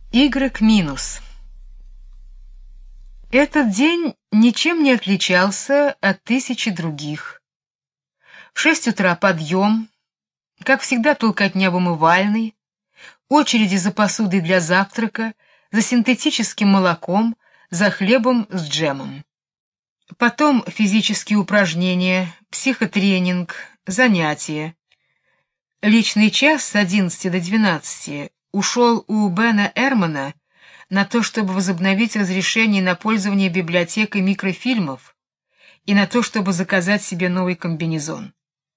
Y-. Этот день ничем не отличался от тысячи других. В 6 утра подъем, как всегда толкотня в умывальной, очереди за посудой для завтрака, за синтетическим молоком, за хлебом с джемом. Потом физические упражнения, психотренинг, занятия. Личный час с 11 до 12 ушел у Бена Эрмана на то, чтобы возобновить разрешение на пользование библиотекой микрофильмов и на то, чтобы заказать себе новый комбинезон.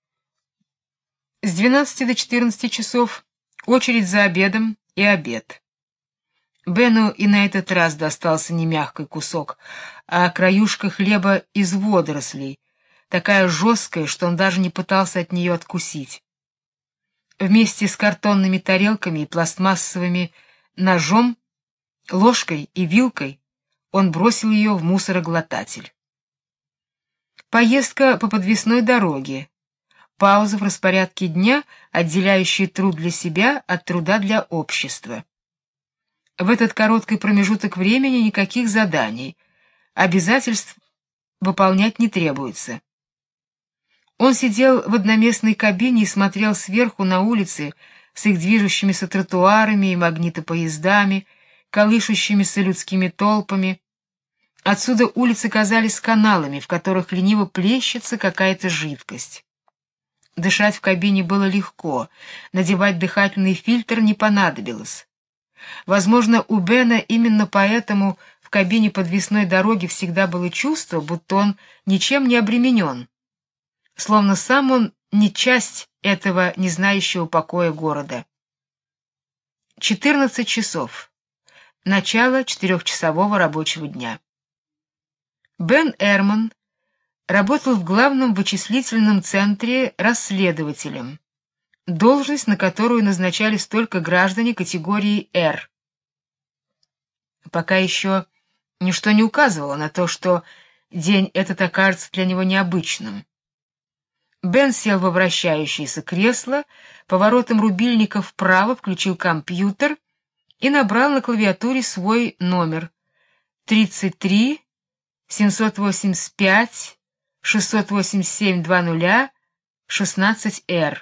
С 12 до 14 часов очередь за обедом и обед. Бену и на этот раз достался не мягкий кусок, а краюшка хлеба из водорослей, такая жесткая, что он даже не пытался от нее откусить. Вместе с картонными тарелками и пластмассовыми ножом, ложкой и вилкой он бросил ее в мусороглотатель. Поездка по подвесной дороге, пауза в распорядке дня, отделяющая труд для себя от труда для общества. В этот короткий промежуток времени никаких заданий, обязательств выполнять не требуется. Он сидел в одноместной кабине и смотрел сверху на улицы с их движущимися тротуарами и магнитопоездами, колышущимися людскими толпами. Отсюда улицы казались каналами, в которых лениво плещется какая-то жидкость. Дышать в кабине было легко, надевать дыхательный фильтр не понадобилось. Возможно, у Бена именно поэтому в кабине подвесной дороги всегда было чувство, будто он ничем не обременен, словно сам он не часть этого не знающего покоя города. 14 часов. Начало 4-часового рабочего дня. Бен Эрман работал в главном вычислительном центре расследователем, должность, на которую назначались только граждане категории R. Пока еще ничто не указывало на то, что день этот окажется для него необычным. Бен сел во вращающееся кресло, поворотом рубильника вправо включил компьютер и набрал на клавиатуре свой номер 33 785 687 20 16R.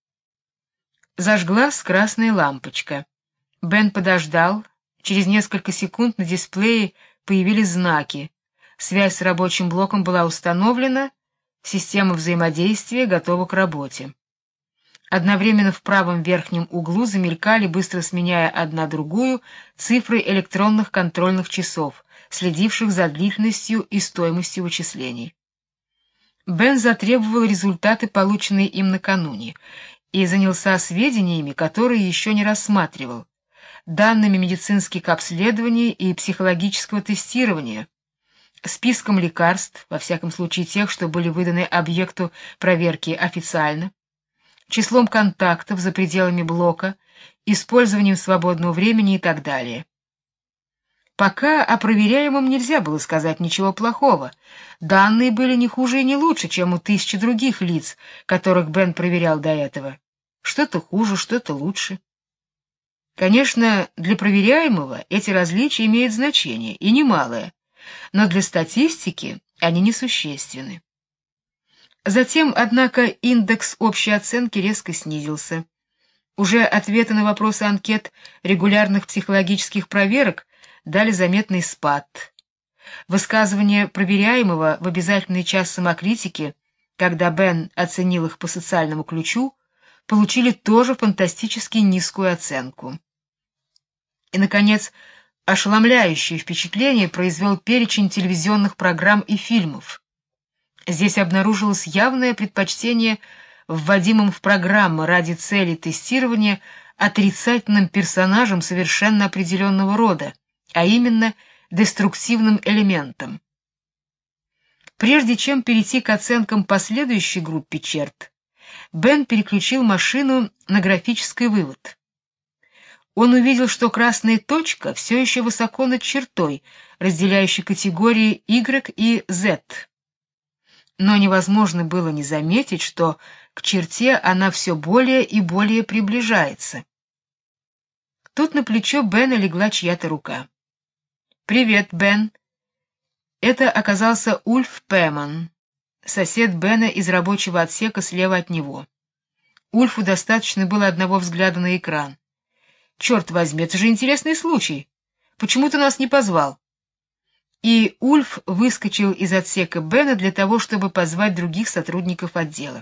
Зажглась красная лампочка. Бен подождал. Через несколько секунд на дисплее появились знаки. Связь с рабочим блоком была установлена, система взаимодействия готова к работе. Одновременно в правом верхнем углу замелькали, быстро сменяя одна другую, цифры электронных контрольных часов, следивших за длительностью и стоимостью вычислений. Бен затребовал результаты, полученные им накануне, и занялся сведениями, которые еще не рассматривал, данными медицинских обследований и психологического тестирования, списком лекарств, во всяком случае тех, что были выданы объекту проверки официально, числом контактов за пределами блока, использованием свободного времени и так далее. Пока о проверяемом нельзя было сказать ничего плохого. Данные были не хуже и не лучше, чем у тысячи других лиц, которых Бен проверял до этого. Что-то хуже, что-то лучше. Конечно, для проверяемого эти различия имеют значение, и немалое, но для статистики они несущественны. Затем, однако, индекс общей оценки резко снизился. Уже ответы на вопросы анкет регулярных психологических проверок дали заметный спад. Высказывания проверяемого в обязательный час самокритики, когда Бен оценил их по социальному ключу, получили тоже фантастически низкую оценку. И, наконец, ошеломляющее впечатление произвел перечень телевизионных программ и фильмов. Здесь обнаружилось явное предпочтение вводимым в программы ради цели тестирования отрицательным персонажам совершенно определенного рода, а именно деструктивным элементам. Прежде чем перейти к оценкам по следующей группе черт, Бен переключил машину на графический вывод. Он увидел, что красная точка все еще высоко над чертой, разделяющей категории Y и Z. Но невозможно было не заметить, что к черте она все более и более приближается. Тут на плечо Бена легла чья-то рука. «Привет, Бен». Это оказался Ульф Пеман, сосед Бена из рабочего отсека слева от него. Ульфу достаточно было одного взгляда на экран. «Черт возьми, это же интересный случай. Почему ты нас не позвал?» И Ульф выскочил из отсека Бена для того, чтобы позвать других сотрудников отдела.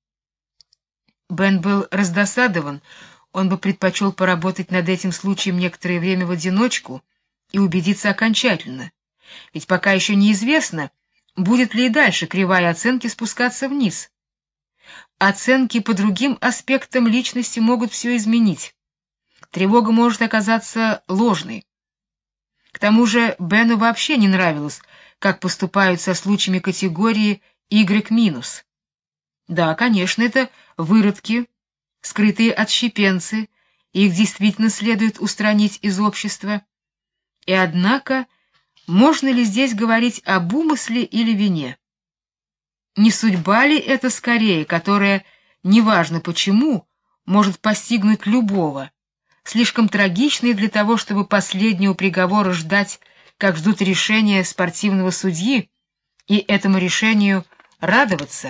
Бен был раздосадован, он бы предпочел поработать над этим случаем некоторое время в одиночку и убедиться окончательно, ведь пока еще неизвестно, будет ли и дальше кривая оценки спускаться вниз. Оценки по другим аспектам личности могут все изменить. Тревога может оказаться ложной. К тому же Бену вообще не нравилось, как поступают со случаями категории Y-. Да, конечно, это выродки, скрытые отщепенцы, и их действительно следует устранить из общества. И однако, можно ли здесь говорить об умысле или вине? Не судьба ли это скорее, которая, неважно почему, может постигнуть любого, слишком трагичной для того, чтобы последнего приговора ждать, как ждут решения спортивного судьи, и этому решению радоваться?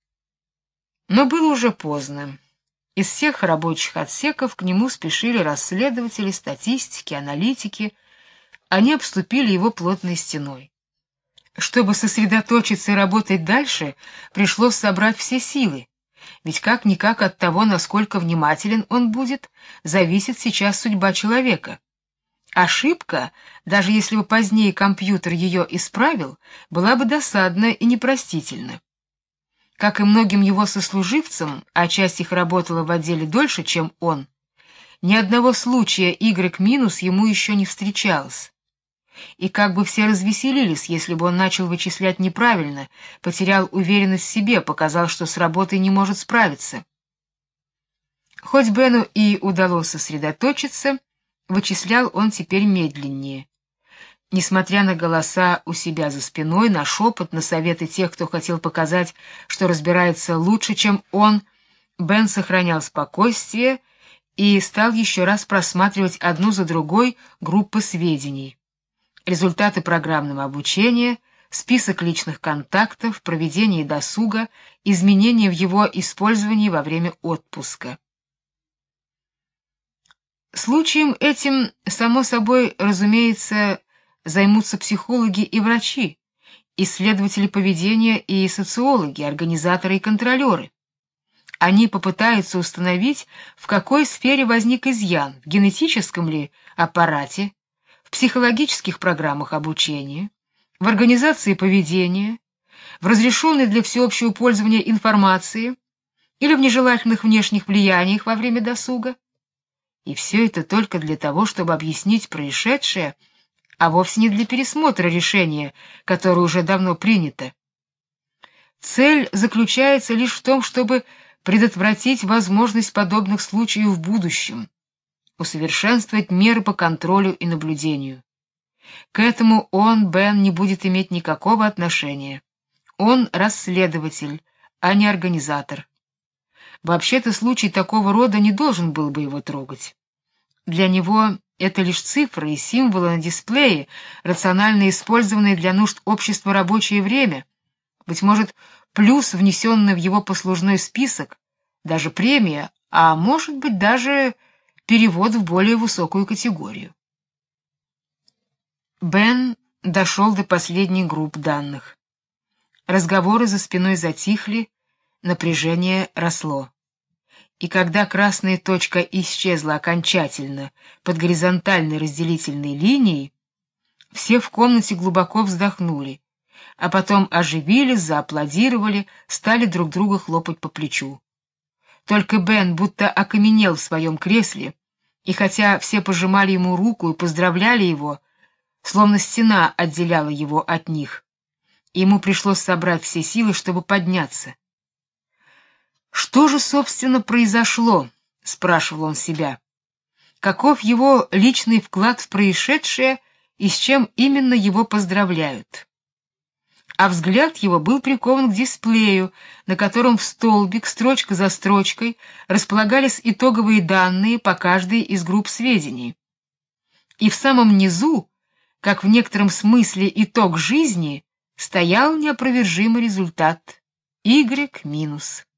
Но было уже поздно. Из всех рабочих отсеков к нему спешили расследователи, статистики, аналитики. Они обступили его плотной стеной. Чтобы сосредоточиться и работать дальше, пришлось собрать все силы, ведь как-никак от того, насколько внимателен он будет, зависит сейчас судьба человека. Ошибка, даже если бы позднее компьютер ее исправил, была бы досадна и непростительна. Как и многим его сослуживцам, а часть их работала в отделе дольше, чем он, ни одного случая Y- ему еще не встречалось. И как бы все развеселились, если бы он начал вычислять неправильно, потерял уверенность в себе, показал, что с работой не может справиться. Хоть Бену и удалось сосредоточиться, вычислял он теперь медленнее. Несмотря на голоса у себя за спиной, на шепот, на советы тех, кто хотел показать, что разбирается лучше, чем он, Бен сохранял спокойствие и стал еще раз просматривать одну за другой группы сведений. Результаты программного обучения, список личных контактов, проведение досуга, изменения в его использовании во время отпуска. Случаем этим, само собой, разумеется, займутся психологи и врачи, исследователи поведения и социологи, организаторы и контролеры. Они попытаются установить, в какой сфере возник изъян, в генетическом ли аппарате, в психологических программах обучения, в организации поведения, в разрешенной для всеобщего пользования информации или в нежелательных внешних влияниях во время досуга. И все это только для того, чтобы объяснить происшедшее, а вовсе не для пересмотра решения, которое уже давно принято. Цель заключается лишь в том, чтобы предотвратить возможность подобных случаев в будущем, усовершенствовать меры по контролю и наблюдению. К этому Бен, не будет иметь никакого отношения. Он расследователь, а не организатор. Вообще-то случай такого рода не должен был бы его трогать. Для него это лишь цифры и символы на дисплее, рационально использованные для нужд общества рабочее время, быть может, плюс, внесенный в его послужной список, даже премия, а может быть, даже перевод в более высокую категорию. Бен дошел до последней группы данных. Разговоры за спиной затихли, напряжение росло. И когда красная точка исчезла окончательно под горизонтальной разделительной линией, все в комнате глубоко вздохнули, а потом оживились, зааплодировали, стали друг друга хлопать по плечу. Только Бен будто окаменел в своем кресле, и хотя все пожимали ему руку и поздравляли его, словно стена отделяла его от них, ему пришлось собрать все силы, чтобы подняться. Что же, собственно, произошло, спрашивал он себя. Каков его личный вклад в происшедшее и с чем именно его поздравляют? а взгляд его был прикован к дисплею, на котором в столбик, строчка за строчкой, располагались итоговые данные по каждой из групп сведений. И в самом низу, как в некотором смысле итог жизни, стоял неопровержимый результат — Y-.